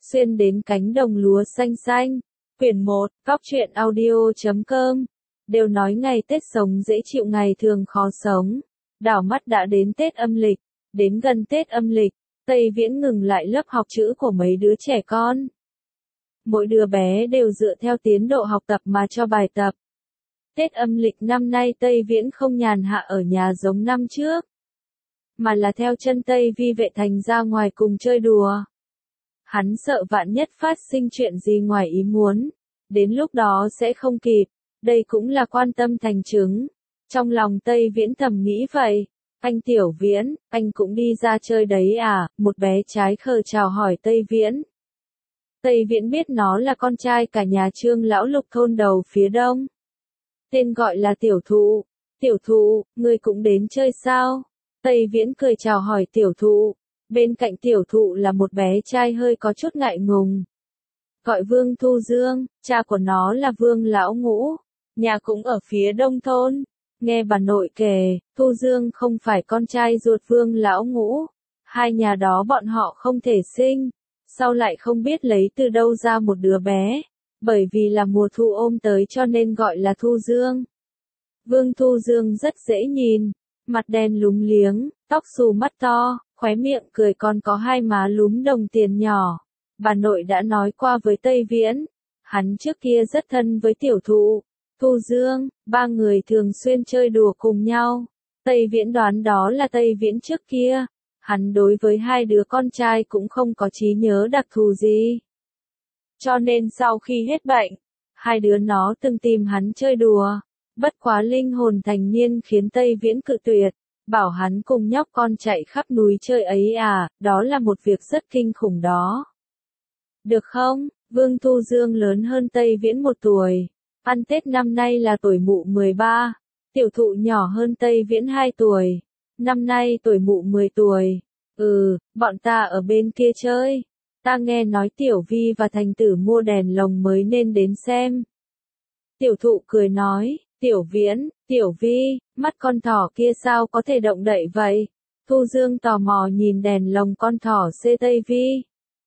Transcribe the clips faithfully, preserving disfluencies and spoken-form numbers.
xuyên đến cánh đồng lúa xanh xanh. Quyển một, Cóc truyện audio chấm com. Đều nói ngày Tết sống dễ chịu ngày thường khó sống. Đảo mắt đã đến Tết âm lịch. Đến gần Tết âm lịch, Tây Viễn ngừng lại lớp học chữ của mấy đứa trẻ con. Mỗi đứa bé đều dựa theo tiến độ học tập mà cho bài tập. Tết âm lịch năm nay Tây Viễn không nhàn hạ ở nhà giống năm trước, mà là theo chân Tây Vi Vệ Thành ra ngoài cùng chơi đùa. Hắn sợ vạn nhất phát sinh chuyện gì ngoài ý muốn, đến lúc đó sẽ không kịp, đây cũng là quan tâm thành chứng. Trong lòng Tây Viễn thầm nghĩ vậy. Anh Tiểu Viễn, anh cũng đi ra chơi đấy à? Một bé trái khờ chào hỏi Tây Viễn. Tây Viễn biết nó là con trai cả nhà Trương lão lục thôn đầu phía đông. Tên gọi là Tiểu Thụ. Tiểu Thụ, ngươi cũng đến chơi sao? Tây Viễn cười chào hỏi Tiểu Thụ. Bên cạnh Tiểu Thụ là một bé trai hơi có chút ngại ngùng. Gọi Vương Thu Dương, cha của nó là Vương Lão Ngũ. Nhà cũng ở phía đông thôn. Nghe bà nội kể, Thu Dương không phải con trai ruột Vương Lão Ngũ. Hai nhà đó bọn họ không thể sinh. Sau lại không biết lấy từ đâu ra một đứa bé. Bởi vì là mùa thu ôm tới cho nên gọi là Thu Dương. Vương Thu Dương rất dễ nhìn. Mặt đen lúng liếng, tóc xù mắt to, khóe miệng cười còn có hai má lúm đồng tiền nhỏ. Bà nội đã nói qua với Tây Viễn. Hắn trước kia rất thân với Tiểu Thụ, Thu Dương, ba người thường xuyên chơi đùa cùng nhau. Tây Viễn đoán đó là Tây Viễn trước kia. Hắn đối với hai đứa con trai cũng không có trí nhớ đặc thù gì. Cho nên sau khi hết bệnh, hai đứa nó từng tìm hắn chơi đùa. Bất quá linh hồn thành niên khiến Tây Viễn cự tuyệt. Bảo hắn cùng nhóc con chạy khắp núi chơi ấy à, đó là một việc rất kinh khủng đó. Được không? Vương Thu Dương lớn hơn Tây Viễn một tuổi. Ăn Tết năm nay là tuổi mụ mười ba. Tiểu Thụ nhỏ hơn Tây Viễn hai tuổi. Năm nay tuổi mụ mười tuổi. Ừ, bọn ta ở bên kia chơi. Ta nghe nói Tiểu Vi và Thành Tử mua đèn lồng mới nên đến xem. Tiểu Thụ cười nói, Tiểu Viễn, Tiểu Vi, mắt con thỏ kia sao có thể động đậy vậy? Thu Dương tò mò nhìn đèn lồng con thỏ xê Tây Vi.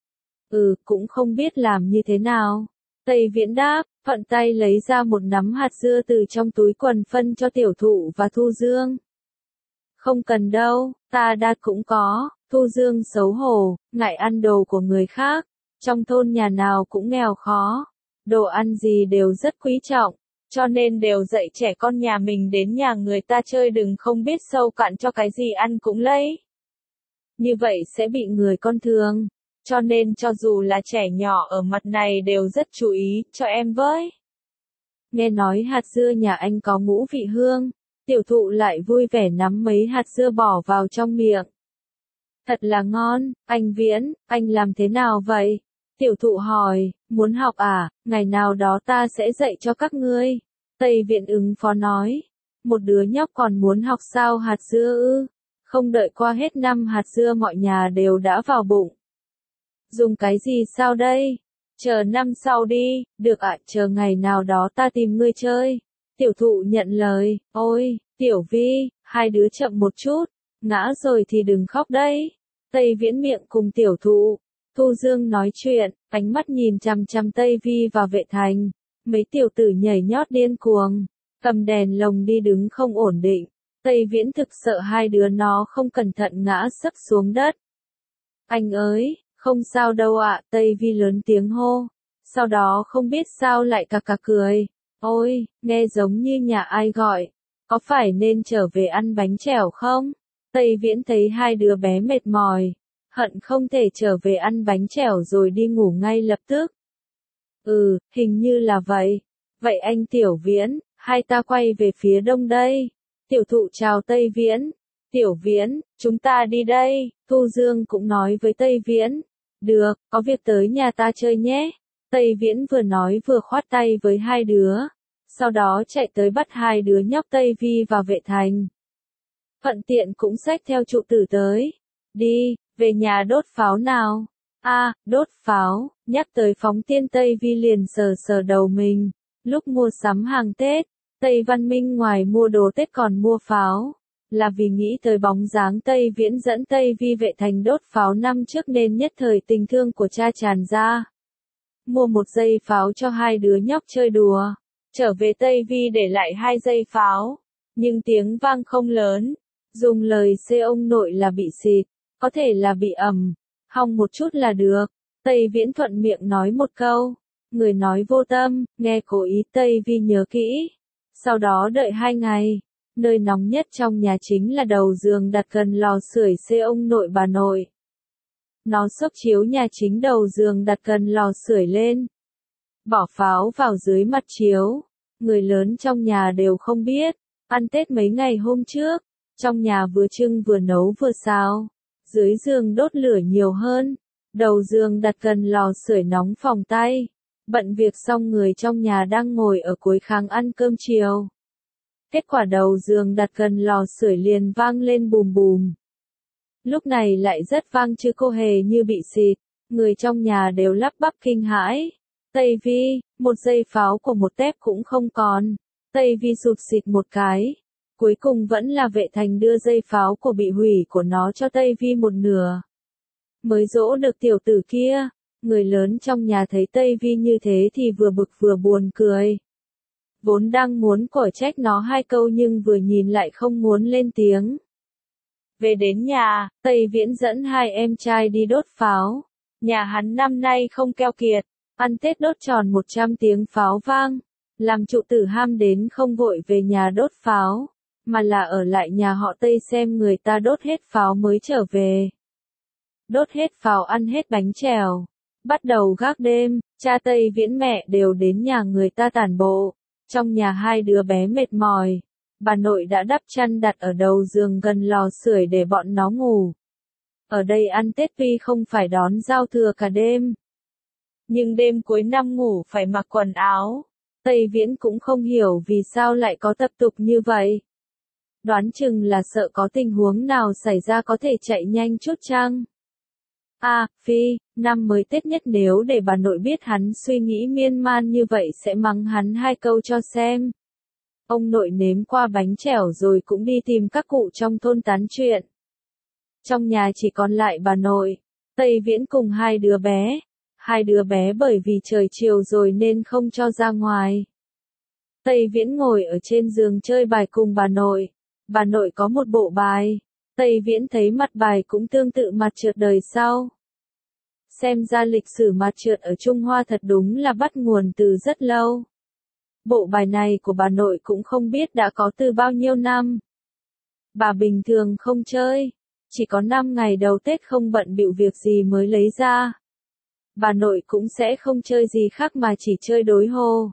Ừ, cũng không biết làm như thế nào. Tây Viễn đáp, thuận tay lấy ra một nắm hạt dưa từ trong túi quần phân cho Tiểu Thụ và Thu Dương. Không cần đâu, ta đã cũng có. Thu Dương xấu hổ, ngại ăn đồ của người khác. Trong thôn nhà nào cũng nghèo khó. Đồ ăn gì đều rất quý trọng. Cho nên đều dạy trẻ con nhà mình đến nhà người ta chơi đừng không biết sâu cạn cho cái gì ăn cũng lấy. Như vậy sẽ bị người con thương. Cho nên cho dù là trẻ nhỏ ở mặt này đều rất chú ý, cho em với. Nghe nói hạt dưa nhà anh có ngũ vị hương. Tiểu Thụ lại vui vẻ nắm mấy hạt dưa bỏ vào trong miệng. Thật là ngon, anh Viễn, anh làm thế nào vậy? Tiểu Thụ hỏi, muốn học à, ngày nào đó ta sẽ dạy cho các ngươi. Tây Viễn ứng phó nói, một đứa nhóc còn muốn học sao hạt dưa ư? Không đợi qua hết năm hạt dưa mọi nhà đều đã vào bụng. Dùng cái gì sao đây? Chờ năm sau đi, được ạ, chờ ngày nào đó ta tìm ngươi chơi. Tiểu Thụ nhận lời, ôi, Tiểu Vi, hai đứa chậm một chút, ngã rồi thì đừng khóc đấy. Tây Viễn miệng cùng Tiểu Thụ, Thu Dương nói chuyện, ánh mắt nhìn chằm chằm Tây Vi và Vệ Thành. Mấy tiểu tử nhảy nhót điên cuồng, cầm đèn lồng đi đứng không ổn định. Tây Viễn thực sợ hai đứa nó không cẩn thận ngã sấp xuống đất. Anh ơi, không sao đâu ạ, Tây Vi lớn tiếng hô. Sau đó không biết sao lại cà cà cười. Ôi, nghe giống như nhà ai gọi. Có phải nên trở về ăn bánh chèo không? Tây Viễn thấy hai đứa bé mệt mỏi. Hận không thể trở về ăn bánh chèo rồi đi ngủ ngay lập tức. Ừ, hình như là vậy. Vậy anh Tiểu Viễn, hai ta quay về phía đông đây. Tiểu Thụ chào Tây Viễn. Tiểu Viễn, chúng ta đi đây. Thu Dương cũng nói với Tây Viễn. Được, có việc tới nhà ta chơi nhé. Tây Viễn vừa nói vừa khoát tay với hai đứa. Sau đó chạy tới bắt hai đứa nhóc Tây Vi và Vệ Thành. Thuận tiện cũng xách theo trụ tử tới. Đi, về nhà đốt pháo nào. A, à, đốt pháo, nhắc tới phóng tiên Tây Vi liền sờ sờ đầu mình. Lúc mua sắm hàng Tết, Tây Văn Minh ngoài mua đồ Tết còn mua pháo. là vì nghĩ tới bóng dáng Tây Viễn dẫn Tây Vi vệ thành đốt pháo năm trước nên nhất thời tình thương của cha tràn ra. Mua một dây pháo cho hai đứa nhóc chơi đùa, trở về Tây Vi để lại hai dây pháo, nhưng tiếng vang không lớn, dùng lời xê ông nội là bị xịt, có thể là bị ầm, hong một chút là được. Tây Viễn thuận miệng nói một câu, người nói vô tâm, nghe cố ý Tây Vi nhớ kỹ. Sau đó đợi hai ngày, nơi nóng nhất trong nhà chính là đầu giường đặt gần lò sưởi xê ông nội bà nội. Nó xốc chiếu nhà chính đầu giường đặt gần lò sưởi lên. Bỏ pháo vào dưới mặt chiếu, người lớn trong nhà đều không biết, ăn Tết mấy ngày hôm trước, trong nhà vừa trưng vừa nấu vừa xào, dưới giường đốt lửa nhiều hơn, đầu giường đặt gần lò sưởi nóng phồng tay. Bận việc xong người trong nhà đang ngồi ở cuối kháng ăn cơm chiều. Kết quả đầu giường đặt gần lò sưởi liền vang lên bùm bùm. Lúc này lại rất vang chứ cô hề như bị xịt, người trong nhà đều lắp bắp kinh hãi. Tây Vi, một dây pháo của một tép cũng không còn. Tây Vi sụt xịt một cái. Cuối cùng vẫn là Vệ Thành đưa dây pháo của bị hủy của nó cho Tây Vi một nửa. Mới dỗ được tiểu tử kia. Người lớn trong nhà thấy Tây Vi như thế thì vừa bực vừa buồn cười. Vốn đang muốn cổi trách nó hai câu nhưng vừa nhìn lại không muốn lên tiếng. Về đến nhà, Tây Viễn dẫn hai em trai đi đốt pháo. Nhà hắn năm nay không keo kiệt, ăn Tết đốt tròn một trăm tiếng pháo vang. Làm trụ tử ham đến không vội về nhà đốt pháo, mà là ở lại nhà họ Tây xem người ta đốt hết pháo mới trở về. Đốt hết pháo ăn hết bánh chèo. Bắt đầu gác đêm, cha Tây Viễn mẹ đều đến nhà người ta tản bộ. Trong nhà hai đứa bé mệt mỏi, bà nội đã đắp chăn đặt ở đầu giường gần lò sưởi để bọn nó ngủ. Ở đây ăn Tết tuy không phải đón giao thừa cả đêm, nhưng đêm cuối năm ngủ phải mặc quần áo. Tây Viễn cũng không hiểu vì sao lại có tập tục như vậy. Đoán chừng là sợ có tình huống nào xảy ra có thể chạy nhanh chút chăng? À, Phi, năm mới Tết nhất nếu để bà nội biết hắn suy nghĩ miên man như vậy sẽ mắng hắn hai câu cho xem. Ông nội nếm qua bánh chèo rồi cũng đi tìm các cụ trong thôn tán chuyện. Trong nhà chỉ còn lại bà nội, Tây Viễn cùng hai đứa bé. Hai đứa bé bởi vì trời chiều rồi nên không cho ra ngoài. Tây Viễn ngồi ở trên giường chơi bài cùng bà nội. Bà nội có một bộ bài. Tây Viễn thấy mặt bài cũng tương tự mặt trượt đời sau. Xem ra lịch sử mặt trượt ở Trung Hoa thật đúng là bắt nguồn từ rất lâu. Bộ bài này của bà nội cũng không biết đã có từ bao nhiêu năm. Bà bình thường không chơi, chỉ có năm ngày đầu Tết không bận bịu việc gì mới lấy ra. Bà nội cũng sẽ không chơi gì khác mà chỉ chơi đối hồ.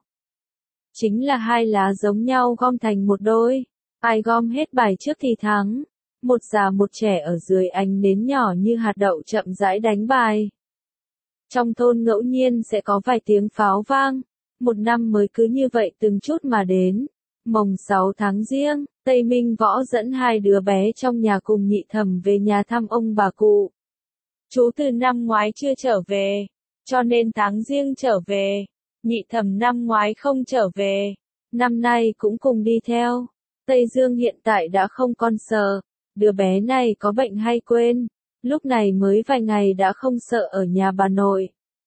Chính là hai lá giống nhau gom thành một đôi, ai gom hết bài trước thì thắng. Một già một trẻ ở dưới ánh nến nhỏ như hạt đậu chậm rãi đánh bài. Trong thôn ngẫu nhiên sẽ có vài tiếng pháo vang. Một năm mới cứ như vậy từng chút mà đến. Mồng sáu tháng Giêng, Tây Minh Võ dẫn hai đứa bé trong nhà cùng Nhị Thẩm về nhà thăm ông bà cụ. Chú từ năm ngoái chưa trở về, cho nên tháng Giêng trở về. Nhị Thẩm năm ngoái không trở về, năm nay cũng cùng đi theo. Tây Dương hiện tại đã không còn sợ. Đứa bé này có bệnh hay quên, lúc này mới vài ngày đã không sợ ở nhà bà nội.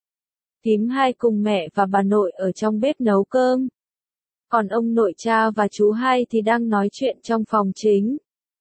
Thím hai cùng mẹ và bà nội ở trong bếp nấu cơm. Còn ông nội cha và chú hai thì đang nói chuyện trong phòng chính.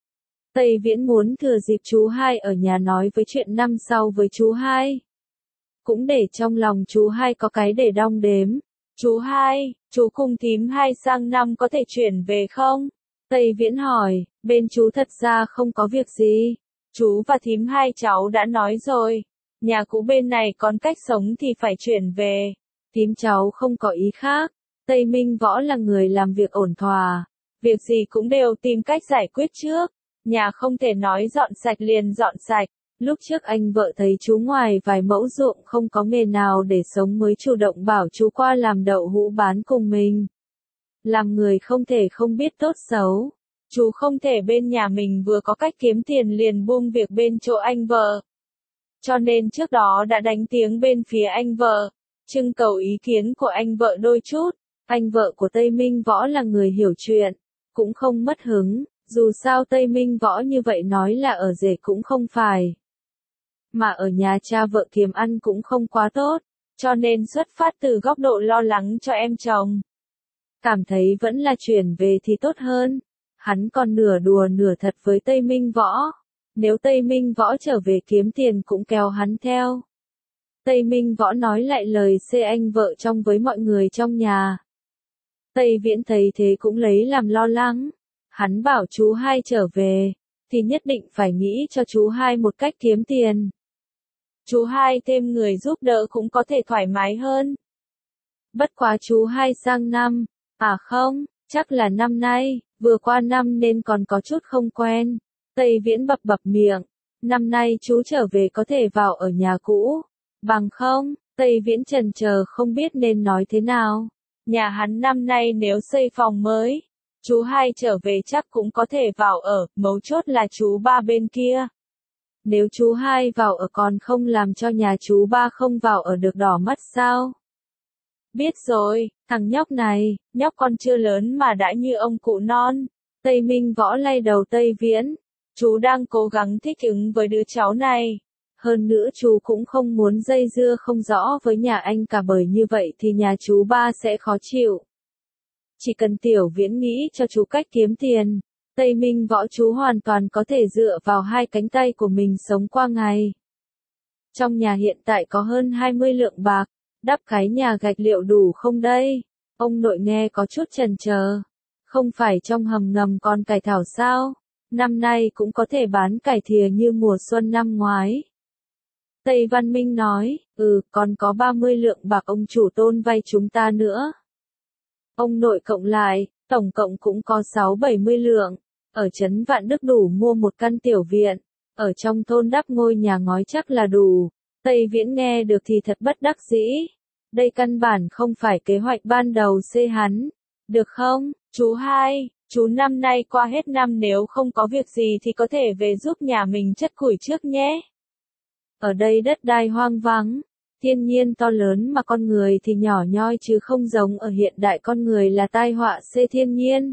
Tây Viễn muốn thừa dịp chú hai ở nhà nói với chuyện năm sau với chú hai. Cũng để trong lòng chú hai có cái để đong đếm. Chú hai, chú cùng thím hai sang năm có thể chuyển về không? Tây Viễn hỏi, bên chú thật ra không có việc gì. Chú và thím hai cháu đã nói rồi. Nhà cũ bên này còn cách sống thì phải chuyển về. Thím cháu không có ý khác. Tây Minh Võ là người làm việc ổn thỏa. Việc gì cũng đều tìm cách giải quyết trước. Nhà không thể nói dọn sạch liền dọn sạch. Lúc trước anh vợ thấy chú ngoài vài mẫu ruộng không có nghề nào để sống mới chủ động bảo chú qua làm đậu hũ bán cùng mình. Làm người không thể không biết tốt xấu. Chú không thể bên nhà mình vừa có cách kiếm tiền liền buông việc bên chỗ anh vợ. Cho nên trước đó đã đánh tiếng bên phía anh vợ, trưng cầu ý kiến của anh vợ đôi chút. Anh vợ của Tây Minh Võ là người hiểu chuyện, cũng không mất hứng, Dù sao Tây Minh Võ như vậy nói là ở rể cũng không phải. Mà ở nhà cha vợ kiếm ăn cũng không quá tốt, cho nên xuất phát từ góc độ lo lắng cho em chồng. Cảm thấy vẫn là chuyển về thì tốt hơn. Hắn còn nửa đùa nửa thật với Tây Minh Võ. Nếu Tây Minh Võ trở về kiếm tiền cũng kéo hắn theo. Tây Minh Võ nói lại lời xê anh vợ trong với mọi người trong nhà. Tây Viễn thấy thế cũng lấy làm lo lắng. Hắn bảo chú hai trở về, thì nhất định phải nghĩ cho chú hai một cách kiếm tiền. Chú hai thêm người giúp đỡ cũng có thể thoải mái hơn. Bất quá chú hai sang năm, à không, chắc là năm nay, vừa qua năm nên còn có chút không quen. Tây Viễn bập bập miệng, năm nay chú trở về có thể vào ở nhà cũ, bằng không, Tây Viễn chần chờ không biết nên nói thế nào. Nhà hắn năm nay nếu xây phòng mới, chú hai trở về chắc cũng có thể vào ở, mấu chốt là chú ba bên kia. Nếu chú hai vào ở còn không làm cho nhà chú ba không vào ở được đỏ mắt sao? Biết rồi, thằng nhóc này, nhóc con chưa lớn mà đã như ông cụ non. Tây Minh Võ lay đầu Tây Viễn. Chú đang cố gắng thích ứng với đứa cháu này. Hơn nữa chú cũng không muốn dây dưa không rõ với nhà anh cả, bởi như vậy thì nhà chú ba sẽ khó chịu. Chỉ cần Tiểu Viễn nghĩ cho chú cách kiếm tiền, Tây Minh Võ chú hoàn toàn có thể dựa vào hai cánh tay của mình sống qua ngày. Trong nhà hiện tại có hơn hai mươi lượng bạc, đắp cái nhà gạch liệu đủ không đây? Ông nội nghe có chút chần chờ. Không phải trong hầm ngầm còn cải thảo sao? Năm nay cũng có thể bán cải thìa như mùa xuân năm ngoái. Tây Văn Minh nói, ừ, còn có ba mươi lượng bạc ông chủ Tôn vay chúng ta nữa. Ông nội cộng lại, tổng cộng cũng có sáu bảy mươi lượng. Ở trấn Vạn Đức đủ mua một căn tiểu viện. Ở trong thôn đắp ngôi nhà ngói chắc là đủ. Tây Viễn nghe được thì thật bất đắc dĩ. Đây căn bản không phải kế hoạch ban đầu xê hắn. Được không, chú hai, chú năm nay qua hết năm nếu không có việc gì thì có thể về giúp nhà mình chất củi trước nhé. Ở đây đất đai hoang vắng, thiên nhiên to lớn mà con người thì nhỏ nhoi chứ không giống ở hiện đại, con người là tai họa xê thiên nhiên.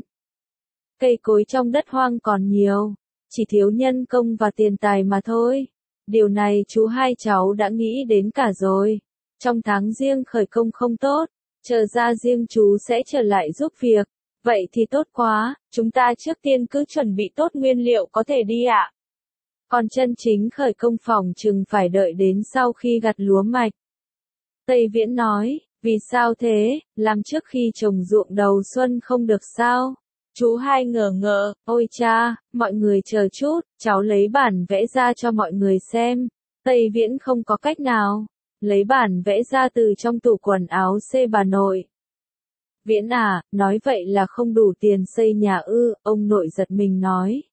Cây cối trong đất hoang còn nhiều, chỉ thiếu nhân công và tiền tài mà thôi. Điều này chú hai cháu đã nghĩ đến cả rồi. Trong tháng riêng khởi công không tốt, chờ ra riêng chú sẽ trở lại giúp việc. Vậy thì tốt quá, chúng ta trước tiên cứ chuẩn bị tốt nguyên liệu có thể đi ạ. Còn chân chính khởi công phòng chừng phải đợi đến sau khi gặt lúa mạch. Tây Viễn nói, vì sao thế, làm trước khi trồng ruộng đầu xuân không được sao? Chú hai ngờ ngợ, ôi cha, mọi người chờ chút, cháu lấy bản vẽ ra cho mọi người xem. Tây Viễn không có cách nào, lấy bản vẽ ra từ trong tủ quần áo xê bà nội. Viễn à, nói vậy là không đủ tiền xây nhà ư, ông nội giật mình nói.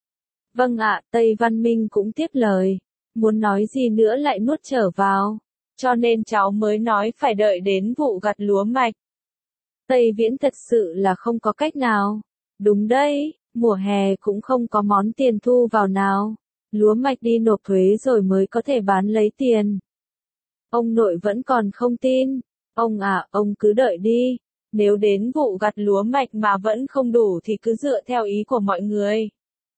Vâng ạ, Tây Văn Minh cũng tiếp lời, muốn nói gì nữa lại nuốt trở vào, cho nên cháu mới nói phải đợi đến vụ gặt lúa mạch. Tây Viễn thật sự là không có cách nào. Đúng đấy, mùa hè cũng không có món tiền thu vào nào. Lúa mạch đi nộp thuế rồi mới có thể bán lấy tiền. Ông nội vẫn còn không tin. Ông à, ông cứ đợi đi. Nếu đến vụ gặt lúa mạch mà vẫn không đủ thì cứ dựa theo ý của mọi người.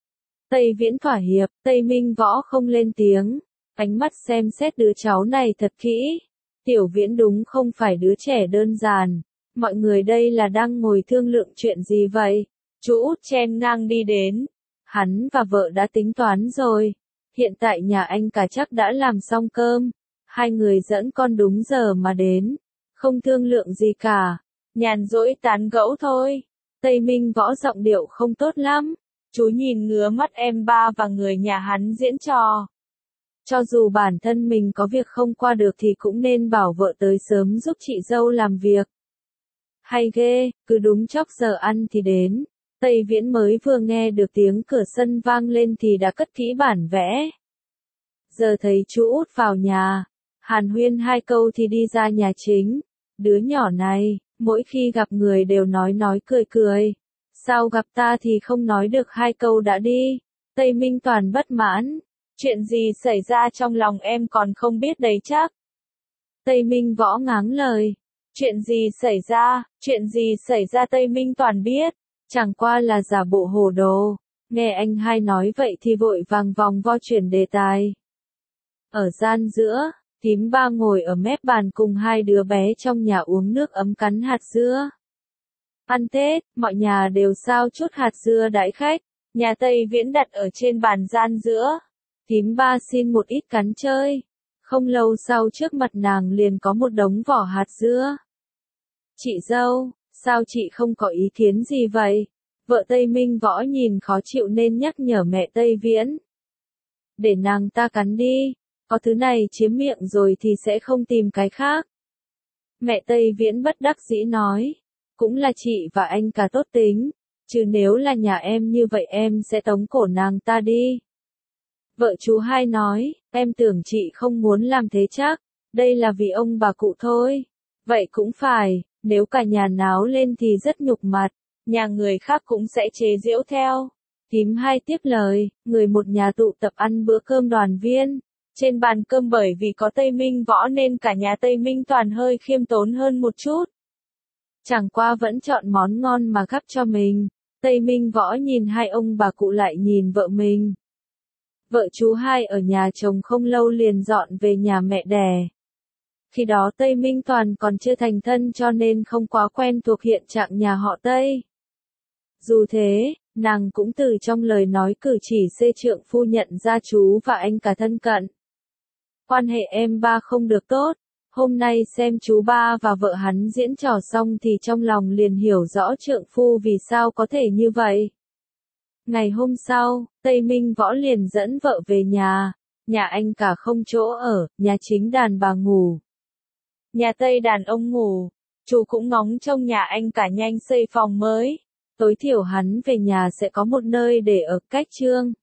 Tây Viễn thỏa hiệp, Tây Minh Võ không lên tiếng. Ánh mắt xem xét đứa cháu này thật kỹ. Tiểu Viễn đúng không phải đứa trẻ đơn giản. Mọi người đây là đang ngồi thương lượng chuyện gì vậy? Chú út chen ngang đi đến. Hắn và vợ đã tính toán rồi. Hiện tại nhà anh cả chắc đã làm xong cơm. Hai người dẫn con đúng giờ mà đến. Không thương lượng gì cả. Nhàn rỗi tán gẫu thôi. Tây Minh Võ giọng điệu không tốt lắm. Chú nhìn ngứa mắt em ba và người nhà hắn diễn trò. Cho dù bản thân mình có việc không qua được thì cũng nên bảo vợ tới sớm giúp chị dâu làm việc. Hay ghê, cứ đúng chốc giờ ăn thì đến. Tây Viễn mới vừa nghe được tiếng cửa sân vang lên thì đã cất kỹ bản vẽ. Giờ thấy chú út vào nhà, hàn huyên hai câu thì đi ra nhà chính. Đứa nhỏ này, mỗi khi gặp người đều nói nói cười cười. Sao gặp ta thì không nói được hai câu đã đi. Tây Minh Toàn bất mãn. Chuyện gì xảy ra trong lòng em còn không biết đấy chắc. Tây Minh Võ ngáng lời. Chuyện gì xảy ra, chuyện gì xảy ra Tây Minh Toàn biết. Chẳng qua là giả bộ hồ đồ. Nghe anh hai nói vậy thì vội vàng vòng vo chuyển đề tài. Ở gian giữa, thím ba ngồi ở mép bàn cùng hai đứa bé trong nhà uống nước ấm cắn hạt dưa. Ăn Tết, mọi nhà đều sao chút hạt dưa đãi khách, nhà Tây Viễn đặt ở trên bàn gian giữa. Thím ba xin một ít cắn chơi. Không lâu sau trước mặt nàng liền có một đống vỏ hạt dưa. Chị dâu, sao chị không có ý kiến gì vậy? Vợ Tây Minh Võ nhìn khó chịu nên nhắc nhở mẹ Tây Viễn. Để nàng ta cắn đi, có thứ này chiếm miệng rồi thì sẽ không tìm cái khác. Mẹ Tây Viễn bất đắc dĩ nói, cũng là chị và anh cả tốt tính, chứ nếu là nhà em như vậy em sẽ tống cổ nàng ta đi. Vợ chú hai nói, em tưởng chị không muốn làm thế chắc, đây là vì ông bà cụ thôi. Vậy cũng phải, nếu cả nhà náo lên thì rất nhục mặt, nhà người khác cũng sẽ chế giễu theo. Thím hai tiếp lời, người một nhà tụ tập ăn bữa cơm đoàn viên. Trên bàn cơm bởi vì có Tây Minh Võ nên cả nhà Tây Minh Toàn hơi khiêm tốn hơn một chút. Chẳng qua vẫn chọn món ngon mà gắp cho mình. Tây Minh Võ nhìn hai ông bà cụ lại nhìn vợ mình. Vợ chú hai ở nhà chồng không lâu liền dọn về nhà mẹ đẻ. Khi đó Tây Minh Toàn còn chưa thành thân cho nên không quá quen thuộc hiện trạng nhà họ Tây. Dù thế, nàng cũng từ trong lời nói cử chỉ xê trượng phu nhận ra chú và anh cả thân cận. Quan hệ em ba không được tốt, hôm nay xem chú ba và vợ hắn diễn trò xong thì trong lòng liền hiểu rõ trượng phu vì sao có thể như vậy. Ngày hôm sau, Tây Minh Võ liền dẫn vợ về nhà, nhà anh cả không chỗ ở, nhà chính đàn bà ngủ. Nhà Tây đàn ông ngủ, chú cũng ngóng trông nhà anh cả nhanh xây phòng mới. Tối thiểu hắn về nhà sẽ có một nơi để ở cách trương.